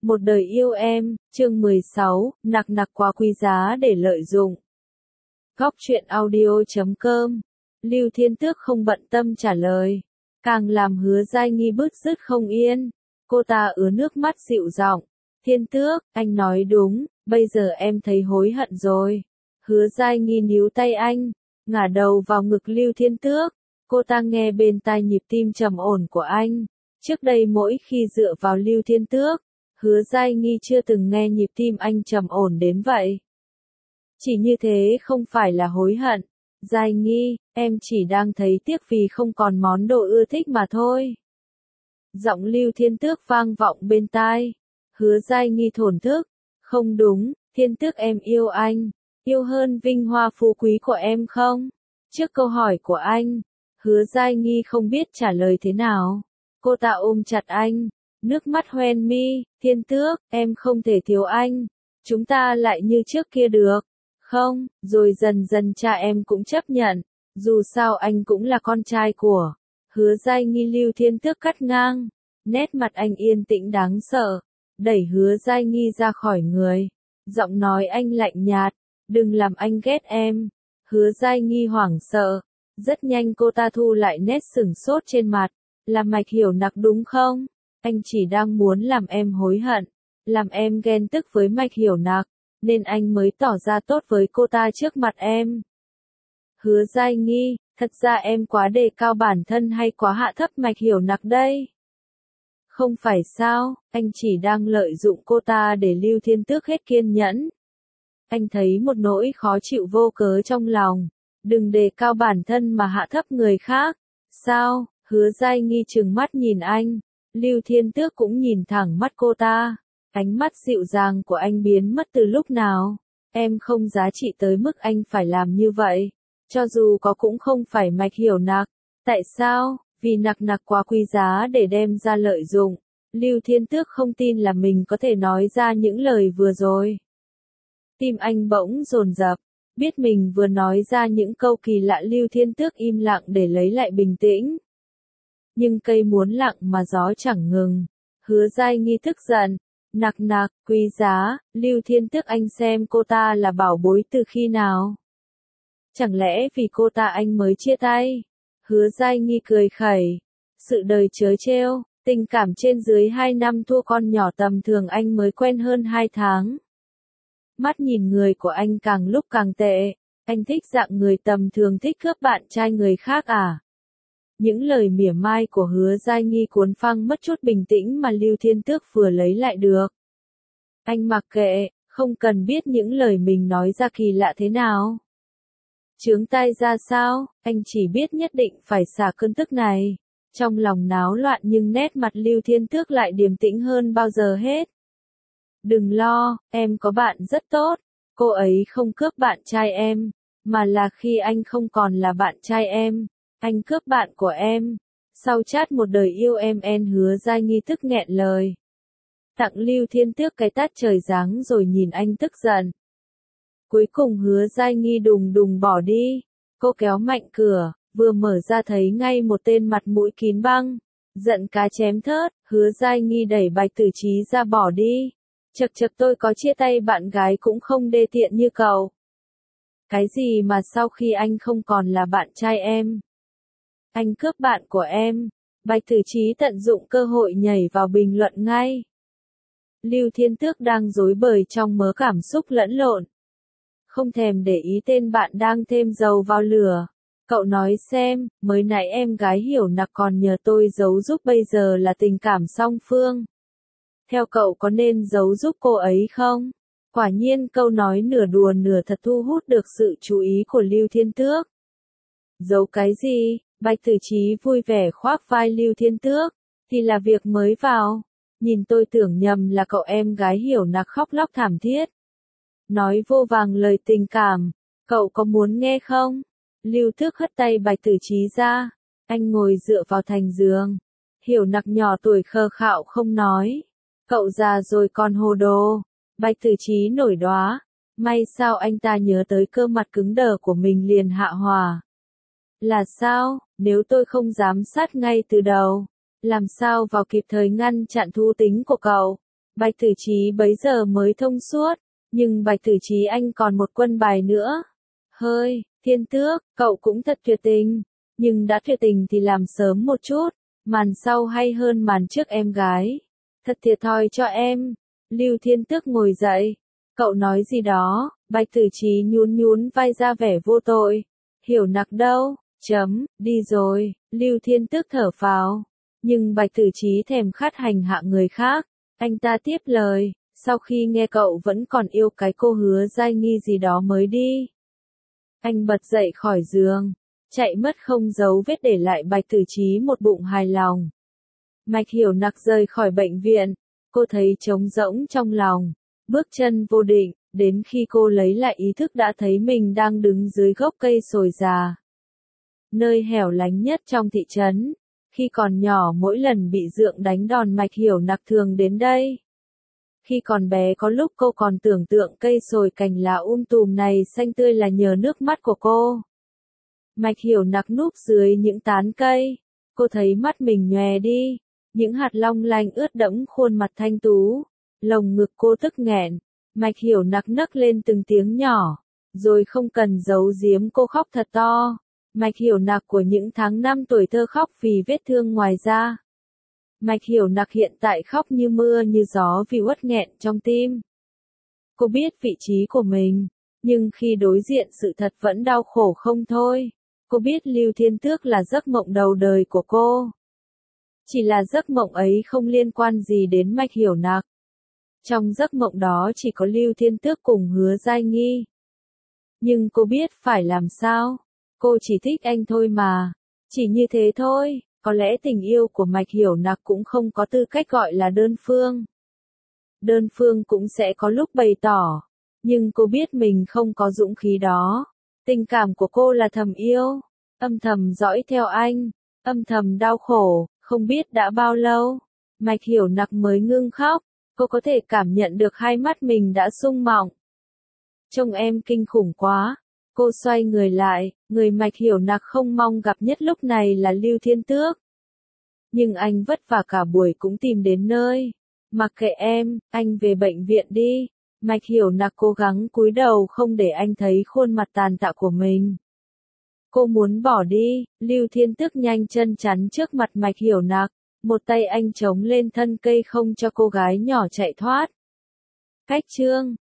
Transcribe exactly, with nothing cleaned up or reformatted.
Một đời yêu em, chương mười sáu, nặc nặc quá quý giá để lợi dụng. Góc truyện audio chấm com. Lưu Thiên Tước không bận tâm trả lời, càng làm Hứa Giai Nghi bứt rứt không yên. Cô ta ứa nước mắt dịu giọng, Thiên Tước, anh nói đúng, bây giờ em thấy hối hận rồi. Hứa Giai Nghi níu tay anh, ngả đầu vào ngực Lưu Thiên Tước. Cô ta nghe bên tai nhịp tim trầm ổn của anh. Trước đây mỗi khi dựa vào Lưu Thiên Tước, Hứa Giai Nghi chưa từng nghe nhịp tim anh trầm ổn đến vậy. Chỉ như thế không phải là hối hận. Giai Nghi, em chỉ đang thấy tiếc vì không còn món đồ ưa thích mà thôi. Giọng Lưu Thiên Tước vang vọng bên tai. Hứa Giai Nghi thổn thức. Không đúng, Thiên Tước em yêu anh. Yêu hơn vinh hoa phú quý của em không? Trước câu hỏi của anh, Hứa Giai Nghi không biết trả lời thế nào. Cô ta ôm chặt anh, nước mắt hoen mi, Thiên Tước, em không thể thiếu anh. Chúng ta lại như trước kia được. Không, rồi dần dần cha em cũng chấp nhận. Dù sao anh cũng là con trai của. Hứa Giai Nghi. Lưu Thiên Tước cắt ngang. Nét mặt anh yên tĩnh đáng sợ. Đẩy Hứa Giai Nghi ra khỏi người. Giọng nói anh lạnh nhạt. Đừng làm anh ghét em. Hứa Giai Nghi hoảng sợ. Rất nhanh cô ta thu lại nét sửng sốt trên mặt. Là Mạch Hiểu Nặc đúng không? Anh chỉ đang muốn làm em hối hận. Làm em ghen tức với Mạch Hiểu Nặc. Nên anh mới tỏ ra tốt với cô ta trước mặt em. Hứa Giai Nghi, thật ra em quá đề cao bản thân hay quá hạ thấp Mạch Hiểu Nặc đây? Không phải sao, anh chỉ đang lợi dụng cô ta để Lưu Thiên Tước hết kiên nhẫn. Anh thấy một nỗi khó chịu vô cớ trong lòng. Đừng đề cao bản thân mà hạ thấp người khác. Sao? Hứa Giai Nghi trừng mắt nhìn anh. Lưu Thiên Tước cũng nhìn thẳng mắt cô ta. Ánh mắt dịu dàng của anh biến mất từ lúc nào. Em không giá trị tới mức anh phải làm như vậy. Cho dù có cũng không phải Mạch Hiểu Nặc. Tại sao? Vì nặc nặc quá quý giá để đem ra lợi dụng. Lưu Thiên Tước không tin là mình có thể nói ra những lời vừa rồi. Tim anh bỗng dồn dập. Biết mình vừa nói ra những câu kỳ lạ. Lưu Thiên Tước im lặng để lấy lại bình tĩnh. Nhưng cây muốn lặng mà gió chẳng ngừng. Hứa Giai Nghi tức giận. Nặc nặc, quý giá, Lưu Thiên Tước anh xem cô ta là bảo bối từ khi nào? Chẳng lẽ vì cô ta anh mới chia tay? Hứa Giai Nghi cười khẩy. Sự đời trớ trêu, tình cảm trên dưới hai năm thua con nhỏ tầm thường anh mới quen hơn hai tháng. Mắt nhìn người của anh càng lúc càng tệ. Anh thích dạng người tầm thường thích cướp bạn trai người khác à? Những lời mỉa mai của Hứa Giai Nghi cuốn phăng mất chút bình tĩnh mà Lưu Thiên Tước vừa lấy lại được. Anh mặc kệ, không cần biết những lời mình nói ra kỳ lạ thế nào. Chướng tai ra sao, anh chỉ biết nhất định phải xả cơn tức này. Trong lòng náo loạn nhưng nét mặt Lưu Thiên Tước lại điềm tĩnh hơn bao giờ hết. Đừng lo, em có bạn rất tốt. Cô ấy không cướp bạn trai em, mà là khi anh không còn là bạn trai em. Anh cướp bạn của em. Sau chát một đời yêu em en Hứa Giai Nghi tức nghẹn lời. Tặng Lưu Thiên Tước cái tát trời giáng rồi nhìn anh tức giận. Cuối cùng Hứa Giai Nghi đùng đùng bỏ đi. Cô kéo mạnh cửa, vừa mở ra thấy ngay một tên mặt mũi kín băng. Giận cá chém thớt, Hứa Giai Nghi đẩy Bạch Tử Trí ra bỏ đi. Chật chật tôi có chia tay bạn gái cũng không đê tiện như cậu. Cái gì mà sau khi anh không còn là bạn trai em? Anh cướp bạn của em. Bạch Tử Trí tận dụng cơ hội nhảy vào bình luận ngay. Lưu Thiên Tước đang rối bời trong mớ cảm xúc lẫn lộn. Không thèm để ý tên bạn đang thêm dầu vào lửa. Cậu nói xem, mới nãy em gái Hiểu Nặc còn nhờ tôi giấu giúp bây giờ là tình cảm song phương. Theo cậu có nên giấu giúp cô ấy không? Quả nhiên câu nói nửa đùa nửa thật thu hút được sự chú ý của Lưu Thiên Tước. Giấu cái gì? Bạch Tử Trí vui vẻ khoác vai Lưu Thiên Tước. Thì là việc mới vào. Nhìn tôi tưởng nhầm là cậu em gái Hiểu Nặc khóc lóc thảm thiết. Nói vô vàng lời tình cảm. Cậu có muốn nghe không? Lưu Tước hất tay Bạch Tử Trí ra. Anh ngồi dựa vào thành giường. Hiểu Nặc nhỏ tuổi khờ khạo không nói. Cậu già rồi còn hồ đồ. Bạch Tử Trí nổi đoá. May sao anh ta nhớ tới cơ mặt cứng đờ của mình liền hạ hòa. Là sao, nếu tôi không giám sát ngay từ đầu, làm sao vào kịp thời ngăn chặn thú tính của cậu? Bạch Tử Chí bấy giờ mới thông suốt, nhưng Bạch Tử Chí anh còn một quân bài nữa. Hơi, Thiên Tước, cậu cũng thật tuyệt tình, nhưng đã tuyệt tình thì làm sớm một chút, màn sau hay hơn màn trước em gái. Thật thiệt thòi cho em. Lưu Thiên Tước ngồi dậy. Cậu nói gì đó? Bạch Tử Chí nhún nhún vai ra vẻ vô tội. Hiểu Nặc đâu? Chấm, đi rồi. Lưu Thiên Tước thở phào. Nhưng Bạch Tử Chí thèm khát hành hạ người khác. Anh ta tiếp lời, sau khi nghe cậu vẫn còn yêu cái cô Hứa Giai Nghi gì đó mới đi. Anh bật dậy khỏi giường, chạy mất không dấu vết để lại Bạch Tử Chí một bụng hài lòng. Mạch Hiểu Nặc rời khỏi bệnh viện, cô thấy trống rỗng trong lòng, bước chân vô định, đến khi cô lấy lại ý thức đã thấy mình đang đứng dưới gốc cây sồi già. Nơi hẻo lánh nhất trong thị trấn, khi còn nhỏ mỗi lần bị dượng đánh đòn Mạch Hiểu Nặc thường đến đây. Khi còn bé có lúc cô còn tưởng tượng cây sồi cành lá um tùm này xanh tươi là nhờ nước mắt của cô. Mạch Hiểu Nặc núp dưới những tán cây, cô thấy mắt mình nhòe đi, những hạt long lanh ướt đẫm khuôn mặt thanh tú, lồng ngực cô tức nghẹn, Mạch Hiểu Nặc nấc lên từng tiếng nhỏ, rồi không cần giấu giếm cô khóc thật to. Mạch Hiểu Nặc của những tháng năm tuổi thơ khóc vì vết thương ngoài da. Mạch Hiểu Nặc hiện tại khóc như mưa như gió vì uất nghẹn trong tim. Cô biết vị trí của mình, nhưng khi đối diện sự thật vẫn đau khổ không thôi. Cô biết Lưu Thiên Tước là giấc mộng đầu đời của cô. Chỉ là giấc mộng ấy không liên quan gì đến Mạch Hiểu Nặc. Trong giấc mộng đó chỉ có Lưu Thiên Tước cùng Hứa Giai Nghi. Nhưng cô biết phải làm sao. Cô chỉ thích anh thôi mà. Chỉ như thế thôi. Có lẽ tình yêu của Mạch Hiểu Nặc cũng không có tư cách gọi là đơn phương. Đơn phương cũng sẽ có lúc bày tỏ. Nhưng cô biết mình không có dũng khí đó. Tình cảm của cô là thầm yêu. Âm thầm dõi theo anh. Âm thầm đau khổ. Không biết đã bao lâu. Mạch Hiểu Nặc mới ngưng khóc. Cô có thể cảm nhận được hai mắt mình đã sung mọng. Trông em kinh khủng quá. Cô xoay người lại, người Mạch Hiểu Nặc không mong gặp nhất lúc này là Lưu Thiên Tước. Nhưng anh vất vả cả buổi cũng tìm đến nơi. Mặc kệ em, anh về bệnh viện đi. Mạch Hiểu Nặc cố gắng cúi đầu không để anh thấy khuôn mặt tàn tạ của mình. Cô muốn bỏ đi, Lưu Thiên Tước nhanh chân chắn trước mặt Mạch Hiểu Nặc. Một tay anh chống lên thân cây không cho cô gái nhỏ chạy thoát. Cách chương